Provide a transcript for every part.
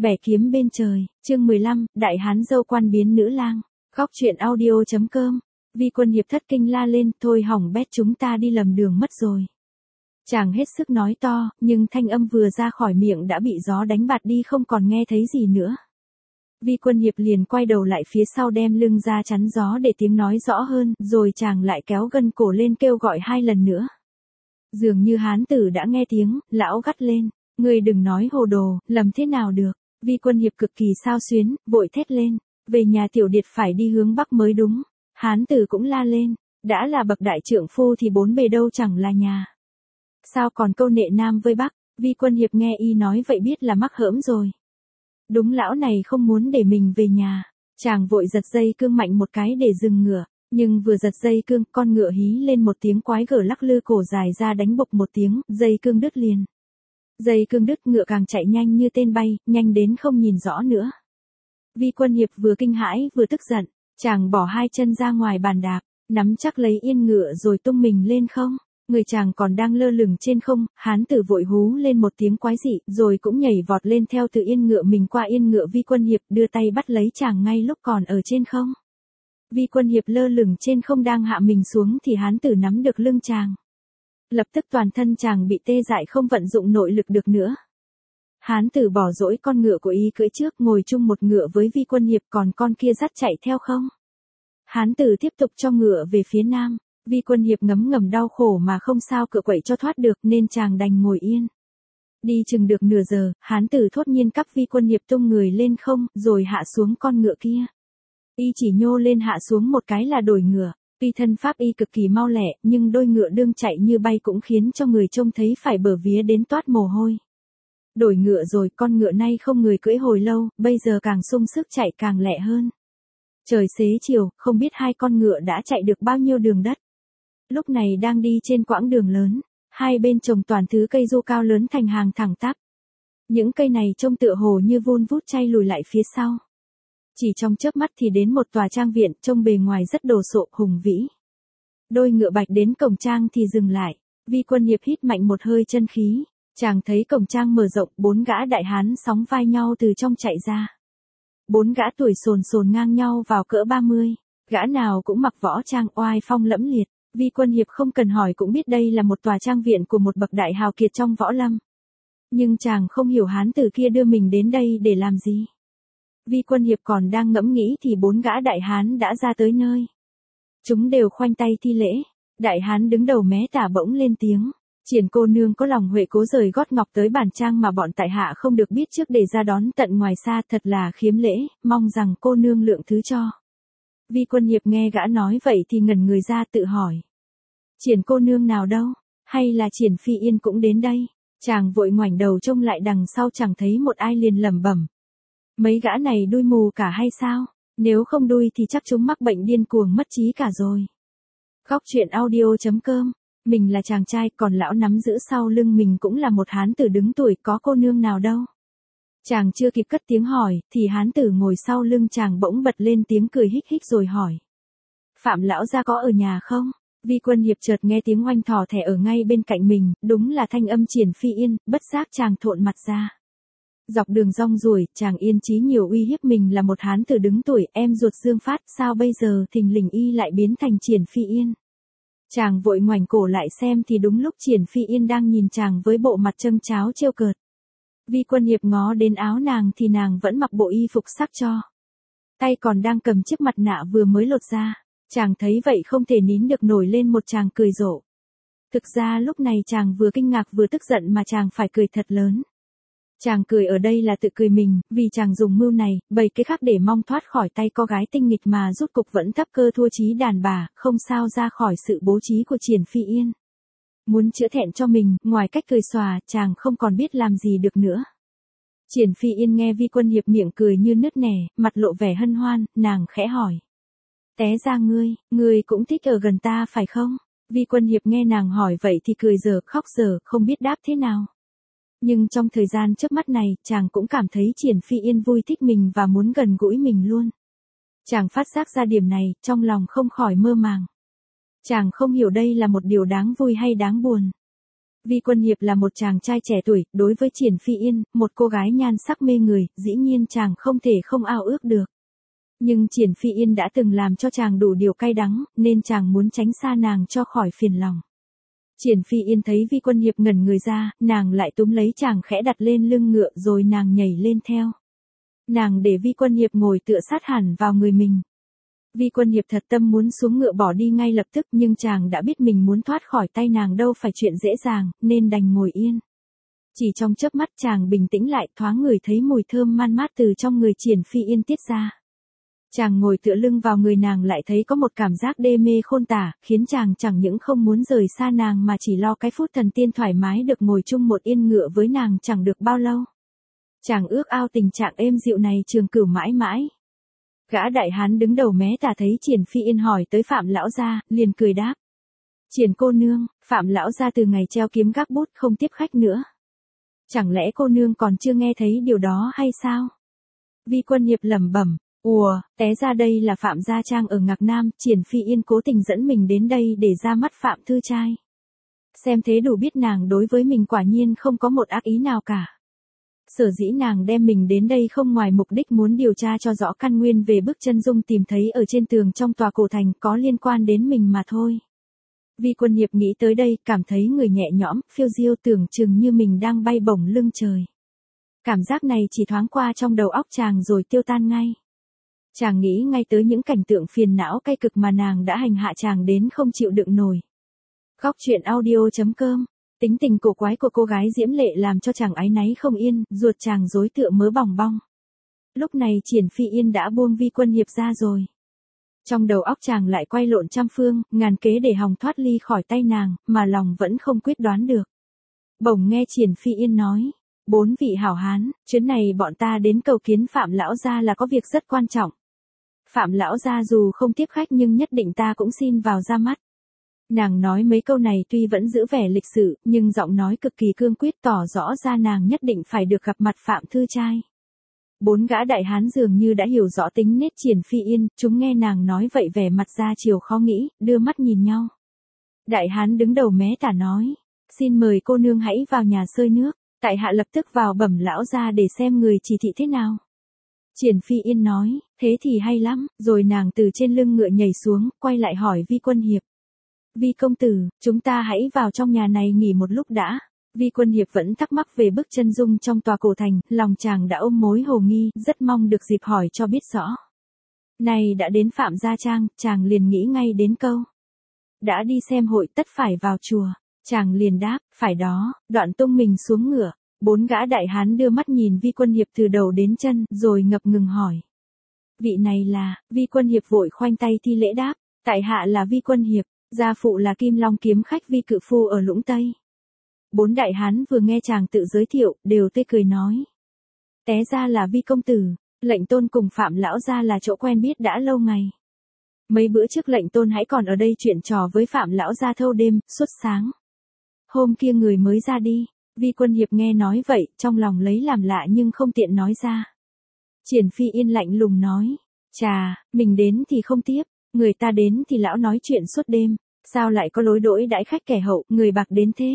Bẻ kiếm bên trời, chương 15, Đại Hán dâu quan biến nữ lang. Góc truyện audio.com. Vi Quân Hiệp thất kinh la lên, thôi hỏng bét, chúng ta đi lầm đường mất rồi. Chàng hết sức nói to, nhưng thanh âm vừa ra khỏi miệng đã bị gió đánh bạt đi, không còn nghe thấy gì nữa. Vi Quân Hiệp liền quay đầu lại phía sau, đem lưng ra chắn gió để tiếng nói rõ hơn, rồi chàng lại kéo gân cổ lên kêu gọi 2 lần nữa. Dường như hán tử đã nghe tiếng, lão gắt lên, ngươi đừng nói hồ đồ, lầm thế nào được. Vi Quân Hiệp cực kỳ xao xuyến, vội thét lên, về nhà tiểu điệt phải đi hướng bắc mới đúng. Hán tử cũng la lên, đã là bậc đại trượng phu thì bốn bề đâu chẳng là nhà. Sao còn câu nệ nam với bắc? Vi Quân Hiệp nghe y nói vậy biết là mắc hỡm rồi. Đúng, lão này không muốn để mình về nhà. Chàng vội giật dây cương mạnh một cái để dừng ngựa, nhưng vừa giật dây cương, con ngựa hí lên một tiếng quái gở, lắc lư cổ dài ra đánh bộc một tiếng, dây cương đứt liền. Dây cương đứt, ngựa càng chạy nhanh như tên bay, nhanh đến không nhìn rõ nữa. Vi Quân Hiệp vừa kinh hãi vừa tức giận, chàng bỏ 2 chân ra ngoài bàn đạp, nắm chắc lấy yên ngựa rồi tung mình lên không. Người chàng còn đang lơ lửng trên không, hán tử vội hú lên một tiếng quái dị, rồi cũng nhảy vọt lên theo từ yên ngựa mình qua yên ngựa Vi Quân Hiệp, đưa tay bắt lấy chàng ngay lúc còn ở trên không. Vi Quân Hiệp lơ lửng trên không đang hạ mình xuống thì hán tử nắm được lưng chàng. Lập tức toàn thân chàng bị tê dại, không vận dụng nội lực được nữa. Hán tử bỏ dỗi con ngựa của y cưỡi trước, ngồi chung một ngựa với Vi Quân Hiệp, còn con kia dắt chạy theo không. Hán tử tiếp tục cho ngựa về phía nam. Vi Quân Hiệp ngấm ngầm đau khổ mà không sao cựa quậy cho thoát được, nên chàng đành ngồi yên. Đi chừng được nửa giờ, hán tử thốt nhiên cắp Vi Quân Hiệp tung người lên không, rồi hạ xuống con ngựa kia. Y chỉ nhô lên hạ xuống một cái là đổi ngựa. Tuy thân pháp y cực kỳ mau lẹ, nhưng đôi ngựa đương chạy như bay cũng khiến cho người trông thấy phải bở vía đến toát mồ hôi. Đổi ngựa rồi, con ngựa nay không người cưỡi hồi lâu, bây giờ càng sung sức chạy càng lẹ hơn. Trời xế chiều, không biết 2 con ngựa đã chạy được bao nhiêu đường đất. Lúc này đang đi trên quãng đường lớn, 2 bên trồng toàn thứ cây du cao lớn thành hàng thẳng tắp. Những cây này trông tựa hồ như vun vút chay lùi lại phía sau. Chỉ trong chớp mắt thì đến một tòa trang viện, trông bề ngoài rất đồ sộ, hùng vĩ. Đôi ngựa bạch đến cổng trang thì dừng lại. Vi Quân Hiệp hít mạnh một hơi chân khí. Chàng thấy cổng trang mở rộng, 4 gã đại hán sóng vai nhau từ trong chạy ra. 4 gã tuổi sồn sồn ngang nhau vào cỡ 30, gã nào cũng mặc võ trang oai phong lẫm liệt. Vi Quân Hiệp không cần hỏi cũng biết đây là một tòa trang viện của một bậc đại hào kiệt trong võ lâm. Nhưng chàng không hiểu hán tử kia đưa mình đến đây để làm gì. Vi Quân Hiệp còn đang ngẫm nghĩ thì 4 gã đại hán đã ra tới nơi. Chúng đều khoanh tay thi lễ. Đại hán đứng đầu mé tả bỗng lên tiếng, Triển cô nương có lòng huệ cố rời gót ngọc tới bản trang mà bọn tại hạ không được biết trước để ra đón tận ngoài xa, thật là khiếm lễ, mong rằng cô nương lượng thứ cho. Vi Quân Hiệp nghe gã nói vậy thì ngẩn người ra, tự hỏi, Triển cô nương nào đâu, hay là Triển Phi Yên cũng đến đây? Chàng vội ngoảnh đầu trông lại đằng sau, chẳng thấy một ai, liền lẩm bẩm, mấy gã này đuôi mù cả hay sao? Nếu không đuôi thì chắc chúng mắc bệnh điên cuồng mất trí cả rồi. Góc truyện audio.com. Mình là chàng trai, còn lão nắm giữ sau lưng mình cũng là một hán tử đứng tuổi, có cô nương nào đâu. Chàng chưa kịp cất tiếng hỏi, thì hán tử ngồi sau lưng chàng bỗng bật lên tiếng cười hích hích rồi hỏi, Phạm lão gia có ở nhà không? Vi Quân Hiệp chợt nghe tiếng oanh thò thẻ ở ngay bên cạnh mình, đúng là thanh âm Triển Phi Yên, bất giác chàng thộn mặt ra. Dọc đường rong ruổi, chàng yên chí nhiều uy hiếp mình là một hán tử đứng tuổi, em ruột Dương Phát, sao bây giờ thình lình y lại biến thành Triển Phi Yên? Chàng vội ngoảnh cổ lại xem thì đúng lúc Triển Phi Yên đang nhìn chàng với bộ mặt châm cháo trêu cợt. Vi Quân Hiệp ngó đến áo nàng thì nàng vẫn mặc bộ y phục sắc cho. Tay còn đang cầm chiếc mặt nạ vừa mới lột ra. Chàng thấy vậy không thể nín được, nổi lên một tràng cười rộ. Thực ra lúc này chàng vừa kinh ngạc vừa tức giận mà chàng phải cười thật lớn. Chàng cười ở đây là tự cười mình, vì chàng dùng mưu này, bày cái khác để mong thoát khỏi tay cô gái tinh nghịch mà rút cục vẫn thấp cơ thua chí đàn bà, không sao ra khỏi sự bố trí của Triển Phi Yên. Muốn chữa thẹn cho mình, ngoài cách cười xòa, chàng không còn biết làm gì được nữa. Triển Phi Yên nghe Vi Quân Hiệp miệng cười như nứt nẻ, mặt lộ vẻ hân hoan, nàng khẽ hỏi, té ra ngươi cũng thích ở gần ta phải không? Vi Quân Hiệp nghe nàng hỏi vậy thì cười giờ khóc giờ, không biết đáp thế nào. Nhưng trong thời gian chớp mắt này, chàng cũng cảm thấy Triển Phi Yên vui thích mình và muốn gần gũi mình luôn. Chàng phát giác ra điểm này, trong lòng không khỏi mơ màng. Chàng không hiểu đây là một điều đáng vui hay đáng buồn. Vi Quân Hiệp là một chàng trai trẻ tuổi, đối với Triển Phi Yên, một cô gái nhan sắc mê người, dĩ nhiên chàng không thể không ao ước được. Nhưng Triển Phi Yên đã từng làm cho chàng đủ điều cay đắng, nên chàng muốn tránh xa nàng cho khỏi phiền lòng. Triển Phi Yên thấy Vi Quân Hiệp ngẩn người ra, nàng lại túm lấy chàng khẽ đặt lên lưng ngựa rồi nàng nhảy lên theo. Nàng để Vi Quân Hiệp ngồi tựa sát hẳn vào người mình. Vi Quân Hiệp thật tâm muốn xuống ngựa bỏ đi ngay lập tức, nhưng chàng đã biết mình muốn thoát khỏi tay nàng đâu phải chuyện dễ dàng, nên đành ngồi yên. Chỉ trong chớp mắt chàng bình tĩnh lại, thoáng ngửi thấy mùi thơm man mát từ trong người Triển Phi Yên tiết ra. Chàng ngồi tựa lưng vào người nàng lại thấy có một cảm giác đê mê khôn tả, khiến chàng chẳng những không muốn rời xa nàng mà chỉ lo cái phút thần tiên thoải mái được ngồi chung một yên ngựa với nàng chẳng được bao lâu. Chàng ước ao tình trạng êm dịu này trường cửu mãi mãi. Gã đại hán đứng đầu mé tả thấy Triển Phi Yên hỏi tới Phạm lão gia, liền cười đáp. Triển cô nương, Phạm lão gia từ ngày treo kiếm gác bút không tiếp khách nữa. Chẳng lẽ cô nương còn chưa nghe thấy điều đó hay sao? Vi Quân Hiệp lẩm bẩm, ùa, té ra đây là Phạm gia trang ở Ngạc Nam, Triển Phi Yên cố tình dẫn mình đến đây để ra mắt Phạm thư trai. Xem thế đủ biết nàng đối với mình quả nhiên không có một ác ý nào cả. Sở dĩ nàng đem mình đến đây không ngoài mục đích muốn điều tra cho rõ căn nguyên về bức chân dung tìm thấy ở trên tường trong tòa cổ thành có liên quan đến mình mà thôi. Vi Quân Hiệp nghĩ tới đây, cảm thấy người nhẹ nhõm, phiêu diêu tưởng chừng như mình đang bay bổng lưng trời. Cảm giác này chỉ thoáng qua trong đầu óc chàng rồi tiêu tan ngay. Chàng nghĩ ngay tới những cảnh tượng phiền não cay cực mà nàng đã hành hạ chàng đến không chịu đựng nổi. Góc truyện audio.com. Tính tình cổ quái của cô gái Diễm Lệ làm cho chàng áy náy không yên, ruột chàng rối tựa mớ bòng bong. Lúc này Triển Phi Yên đã buông Vi Quân Hiệp ra rồi. Trong đầu óc chàng lại quay lộn trăm phương, ngàn kế để hòng thoát ly khỏi tay nàng, mà lòng vẫn không quyết đoán được. Bỗng nghe Triển Phi Yên nói, 4 vị hảo hán, chuyến này bọn ta đến cầu kiến Phạm lão gia là có việc rất quan trọng. Phạm lão gia dù không tiếp khách nhưng nhất định ta cũng xin vào ra mắt. Nàng nói mấy câu này tuy vẫn giữ vẻ lịch sự, nhưng giọng nói cực kỳ cương quyết tỏ rõ ra nàng nhất định phải được gặp mặt Phạm thư trai. 4 gã đại hán dường như đã hiểu rõ tính nết Triển Phi Yên, chúng nghe nàng nói vậy vẻ mặt ra chiều khó nghĩ, đưa mắt nhìn nhau. Đại hán đứng đầu mé tả nói, xin mời cô nương hãy vào nhà xơi nước, tại hạ lập tức vào bẩm lão gia để xem người chỉ thị thế nào. Triển Phi Yên nói, thế thì hay lắm, rồi nàng từ trên lưng ngựa nhảy xuống, quay lại hỏi Vi Quân Hiệp. Vi công tử, chúng ta hãy vào trong nhà này nghỉ một lúc đã. Vi Quân Hiệp vẫn thắc mắc về bức chân dung trong tòa cổ thành, lòng chàng đã ôm mối hồ nghi, rất mong được dịp hỏi cho biết rõ. Này đã đến Phạm gia trang, chàng liền nghĩ ngay đến câu. Đã đi xem hội tất phải vào chùa, chàng liền đáp, phải đó, đoạn tung mình xuống ngựa. 4 gã đại hán đưa mắt nhìn Vi Quân Hiệp từ đầu đến chân, rồi ngập ngừng hỏi. Vị này là, Vi Quân Hiệp vội khoanh tay thi lễ đáp, tại hạ là Vi Quân Hiệp, gia phụ là Kim Long kiếm khách Vi cự phu ở Lũng Tây. 4 đại hán vừa nghe chàng tự giới thiệu, đều tươi cười nói. Té ra là Vi công tử, lệnh tôn cùng Phạm lão gia là chỗ quen biết đã lâu ngày. Mấy bữa trước lệnh tôn hãy còn ở đây chuyện trò với Phạm lão gia thâu đêm, suốt sáng. Hôm kia người mới ra đi. Vi Quân Hiệp nghe nói vậy, trong lòng lấy làm lạ nhưng không tiện nói ra. Triển Phi Yên lạnh lùng nói, chà, mình đến thì không tiếp, người ta đến thì lão nói chuyện suốt đêm, sao lại có lối đỗi đãi khách kẻ hậu, người bạc đến thế.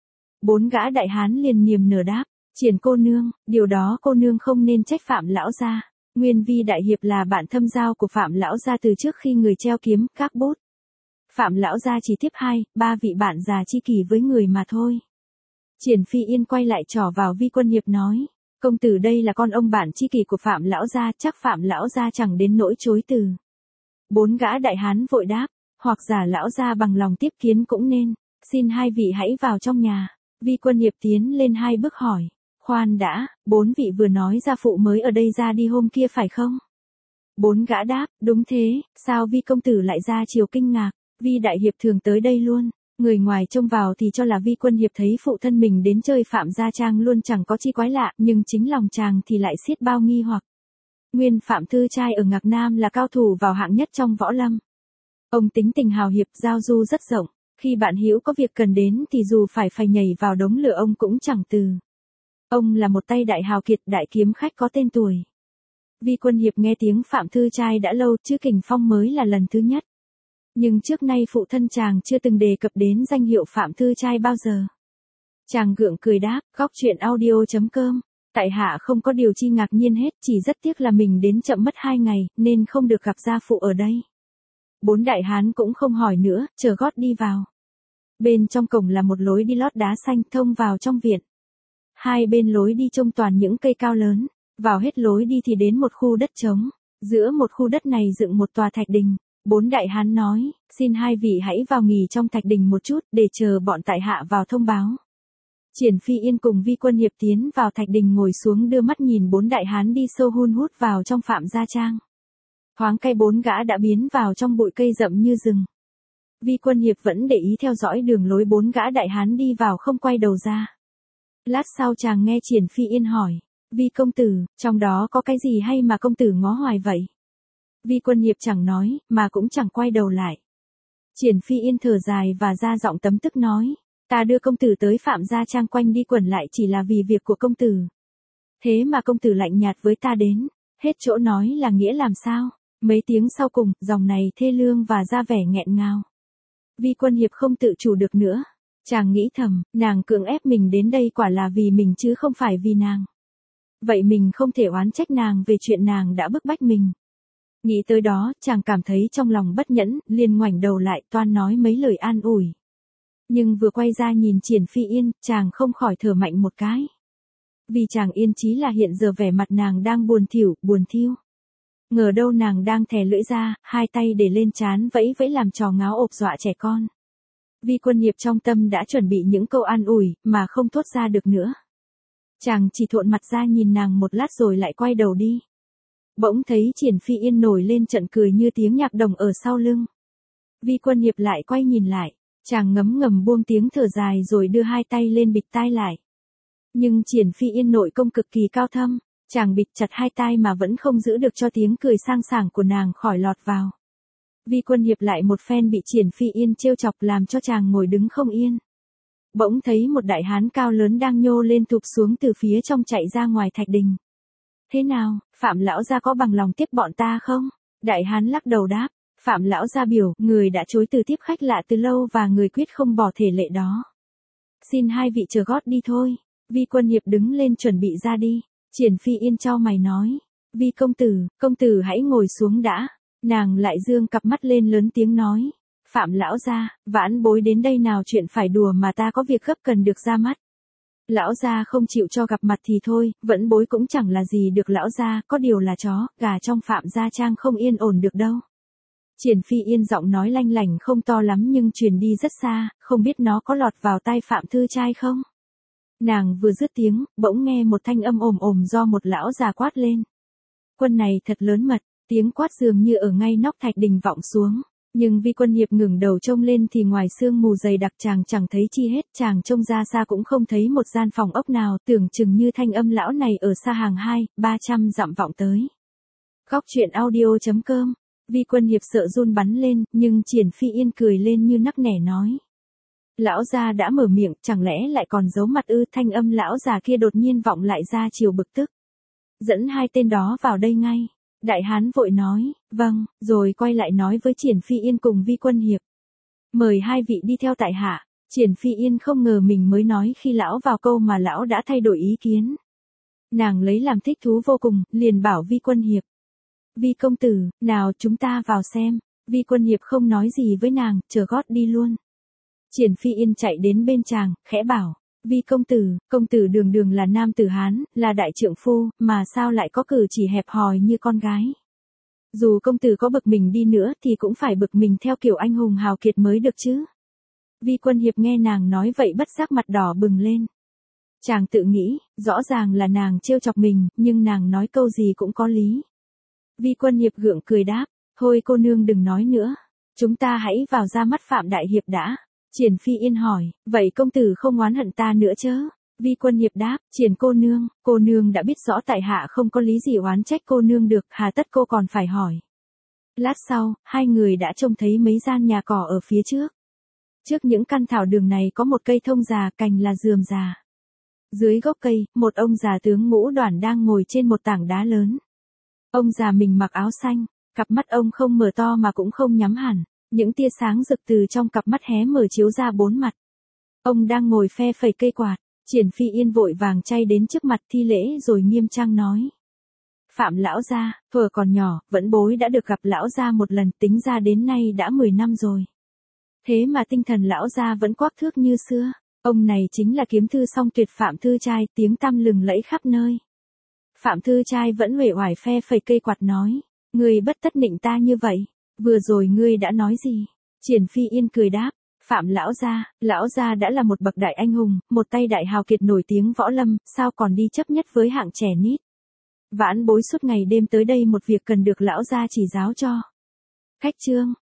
4 gã đại hán liền niềm nở đáp, Triển cô nương, điều đó cô nương không nên trách Phạm lão gia. Nguyên Vi đại hiệp là bạn thâm giao của Phạm lão gia từ trước khi người treo kiếm, các bút. Phạm lão gia chỉ tiếp 2, 3 vị bạn già chi kỷ với người mà thôi. Triển Phi Yên quay lại trỏ vào Vi Quân Hiệp nói, công tử đây là con ông bạn chi kỷ của Phạm lão gia, chắc Phạm lão gia chẳng đến nỗi chối từ. 4 gã đại hán vội đáp, hoặc giả lão gia bằng lòng tiếp kiến cũng nên, xin hai vị hãy vào trong nhà. Vi Quân Hiệp tiến lên 2 bước hỏi, khoan đã, 4 vị vừa nói gia phụ mới ở đây ra đi hôm kia phải không? 4 gã đáp, đúng thế, sao Vi công tử lại ra chiều kinh ngạc, Vi đại hiệp thường tới đây luôn. Người ngoài trông vào thì cho là Vi Quân Hiệp thấy phụ thân mình đến chơi Phạm gia trang luôn chẳng có chi quái lạ, nhưng chính lòng chàng thì lại xiết bao nghi hoặc. Nguyên Phạm thư trai ở Ngạc Nam là cao thủ vào hạng nhất trong võ lâm. Ông tính tình hào hiệp, giao du rất rộng, khi bạn hữu có việc cần đến thì dù phải nhảy vào đống lửa ông cũng chẳng từ. Ông là một tay đại hào kiệt, đại kiếm khách có tên tuổi. Vi Quân Hiệp nghe tiếng Phạm thư trai đã lâu, chứ Kình Phong mới là lần thứ nhất. Nhưng trước nay phụ thân chàng chưa từng đề cập đến danh hiệu Phạm thư trai bao giờ. Chàng gượng cười đáp, góc chuyện audio.com. Tại hạ không có điều chi ngạc nhiên hết, chỉ rất tiếc là mình đến chậm mất 2 ngày, nên không được gặp gia phụ ở đây. Bốn đại hán cũng không hỏi nữa, chờ gót đi vào. Bên trong cổng là một lối đi lót đá xanh thông vào trong viện. Hai bên lối đi trông toàn những cây cao lớn, vào hết lối đi thì đến một khu đất trống. Giữa một khu đất này dựng một tòa thạch đình. Bốn đại hán nói, xin hai vị hãy vào nghỉ trong thạch đình một chút, để chờ bọn tại hạ vào thông báo. Triển Phi Yên cùng Vi Quân Hiệp tiến vào thạch đình ngồi xuống đưa mắt nhìn bốn đại hán đi sâu hun hút vào trong Phạm gia trang. Thoáng cây bốn gã đã biến vào trong bụi cây rậm như rừng. Vi Quân Hiệp vẫn để ý theo dõi đường lối bốn gã đại hán đi vào không quay đầu ra. Lát sau chàng nghe Triển Phi Yên hỏi, Vi công tử, trong đó có cái gì hay mà công tử ngó hoài vậy? Vi Quân Hiệp chẳng nói, mà cũng chẳng quay đầu lại. Triển Phi Yên thở dài và ra giọng tấm tức nói, ta đưa công tử tới Phạm gia trang quanh đi quẩn lại chỉ là vì việc của công tử. Thế mà công tử lạnh nhạt với ta đến, hết chỗ nói là nghĩa làm sao? Mấy tiếng sau cùng, dòng này thê lương và ra vẻ nghẹn ngào. Vi Quân Hiệp không tự chủ được nữa. Chàng nghĩ thầm, nàng cưỡng ép mình đến đây quả là vì mình chứ không phải vì nàng. Vậy mình không thể oán trách nàng về chuyện nàng đã bức bách mình. Nghĩ tới đó, chàng cảm thấy trong lòng bất nhẫn, liền ngoảnh đầu lại toan nói mấy lời an ủi. Nhưng vừa quay ra nhìn Triển Phi Yên, chàng không khỏi thở mạnh một cái. Vì chàng yên chí là hiện giờ vẻ mặt nàng đang buồn thỉu, buồn thiu. Ngờ đâu nàng đang thè lưỡi ra, hai tay để lên trán vẫy vẫy làm trò ngáo ộp dọa trẻ con. Vi Quân Hiệp trong tâm đã chuẩn bị những câu an ủi, mà không thốt ra được nữa. Chàng chỉ thộn mặt ra nhìn nàng một lát rồi lại quay đầu đi. Bỗng thấy Triển Phi Yên nổi lên trận cười như tiếng nhạc đồng ở sau lưng. Vi Quân Hiệp lại quay nhìn lại, chàng ngấm ngầm buông tiếng thở dài rồi đưa hai tay lên bịt tai lại. Nhưng Triển Phi Yên nội công cực kỳ cao thâm, chàng bịt chặt hai tai mà vẫn không giữ được cho tiếng cười sang sảng của nàng khỏi lọt vào. Vi Quân Hiệp lại một phen bị Triển Phi Yên trêu chọc làm cho chàng ngồi đứng không yên. Bỗng thấy một đại hán cao lớn đang nhô lên thụp xuống từ phía trong chạy ra ngoài thạch đình. Thế nào, Phạm lão gia có bằng lòng tiếp bọn ta không? Đại hán lắc đầu đáp, Phạm lão gia biểu, người đã chối từ tiếp khách lạ từ lâu và người quyết không bỏ thể lệ đó. Xin hai vị chờ gót đi thôi. Vi Quân Hiệp đứng lên chuẩn bị ra đi. Triển Phi Yên chau mày nói, Vi công tử hãy ngồi xuống đã. Nàng lại dương cặp mắt lên lớn tiếng nói, Phạm lão gia, vãn bối đến đây nào chuyện phải đùa mà ta có việc gấp cần được ra mắt. Lão gia không chịu cho gặp mặt thì thôi, vẫn bối cũng chẳng là gì được lão gia, có điều là chó, gà trong Phạm gia trang không yên ổn được đâu. Triển Phi Yên giọng nói lanh lảnh không to lắm nhưng truyền đi rất xa, không biết nó có lọt vào tai Phạm thư trai không? Nàng vừa dứt tiếng, bỗng nghe một thanh âm ồm ồm do một lão già quát lên. Quân này thật lớn mật, tiếng quát dường như ở ngay nóc thạch đình vọng xuống. Nhưng Vi Quân Hiệp ngẩng đầu trông lên thì ngoài sương mù dày đặc chàng chẳng thấy chi hết, chàng trông ra xa cũng không thấy một gian phòng ốc nào, tưởng chừng như thanh âm lão này ở xa hàng 200-300 dặm vọng tới. Góc chuyện audio.com. Vi Quân Hiệp sợ run bắn lên, nhưng Triển Phi Yên cười lên như nắc nẻ nói. Lão già đã mở miệng, chẳng lẽ lại còn giấu mặt ư? Thanh âm lão già kia đột nhiên vọng lại ra chiều bực tức. Dẫn hai tên đó vào đây ngay. Đại hán vội nói, vâng, rồi quay lại nói với Triển Phi Yên cùng Vi Quân Hiệp. Mời hai vị đi theo tại hạ. Triển Phi Yên không ngờ mình mới nói khi lão vào câu mà lão đã thay đổi ý kiến. Nàng lấy làm thích thú vô cùng, liền bảo Vi Quân Hiệp. Vi công tử, nào chúng ta vào xem. Vi Quân Hiệp không nói gì với nàng, chờ gót đi luôn. Triển Phi Yên chạy đến bên chàng, khẽ bảo. Vi công tử đường đường là nam tử Hán, là đại trượng phu, mà sao lại có cử chỉ hẹp hòi như con gái. Dù công tử có bực mình đi nữa thì cũng phải bực mình theo kiểu anh hùng hào kiệt mới được chứ. Vi Quân Hiệp nghe nàng nói vậy bất giác mặt đỏ bừng lên. Chàng tự nghĩ, rõ ràng là nàng trêu chọc mình, nhưng nàng nói câu gì cũng có lý. Vi Quân Hiệp gượng cười đáp, thôi cô nương đừng nói nữa. Chúng ta hãy vào ra mắt Phạm đại hiệp đã. Triển Phi Yên hỏi, vậy công tử không oán hận ta nữa chớ? Vi Quân Hiệp đáp, Triển cô nương đã biết rõ tại hạ không có lý gì oán trách cô nương được, hà tất cô còn phải hỏi. Lát sau, hai người đã trông thấy mấy gian nhà cỏ ở phía trước. Trước những căn thảo đường này có một cây thông già, cành là rườm rà. Dưới gốc cây, một ông già tướng ngũ đoản đang ngồi trên một tảng đá lớn. Ông già mình mặc áo xanh, cặp mắt ông không mở to mà cũng không nhắm hẳn. Những tia sáng rực từ trong cặp mắt hé mở chiếu ra bốn mặt. Ông đang ngồi phe phẩy cây quạt, Triển Phi Yên vội vàng chay đến trước mặt thi lễ rồi nghiêm trang nói. Phạm lão gia, thuở còn nhỏ, vẫn bối đã được gặp lão gia một lần, tính ra đến nay đã 10 năm rồi. Thế mà tinh thần lão gia vẫn quắc thước như xưa. Ông này chính là kiếm thư song tuyệt Phạm Thư Trai, tiếng tăm lừng lẫy khắp nơi. Phạm Thư Trai vẫn uể oải phe phẩy cây quạt nói. Ngươi bất tất nịnh ta như vậy. Vừa rồi ngươi đã nói gì? Triển Phi Yên cười đáp. Phạm lão gia đã là một bậc đại anh hùng, một tay đại hào kiệt nổi tiếng võ lâm, sao còn đi chấp nhất với hạng trẻ nít. Vãn bối suốt ngày đêm tới đây một việc cần được lão gia chỉ giáo cho. Khách trương,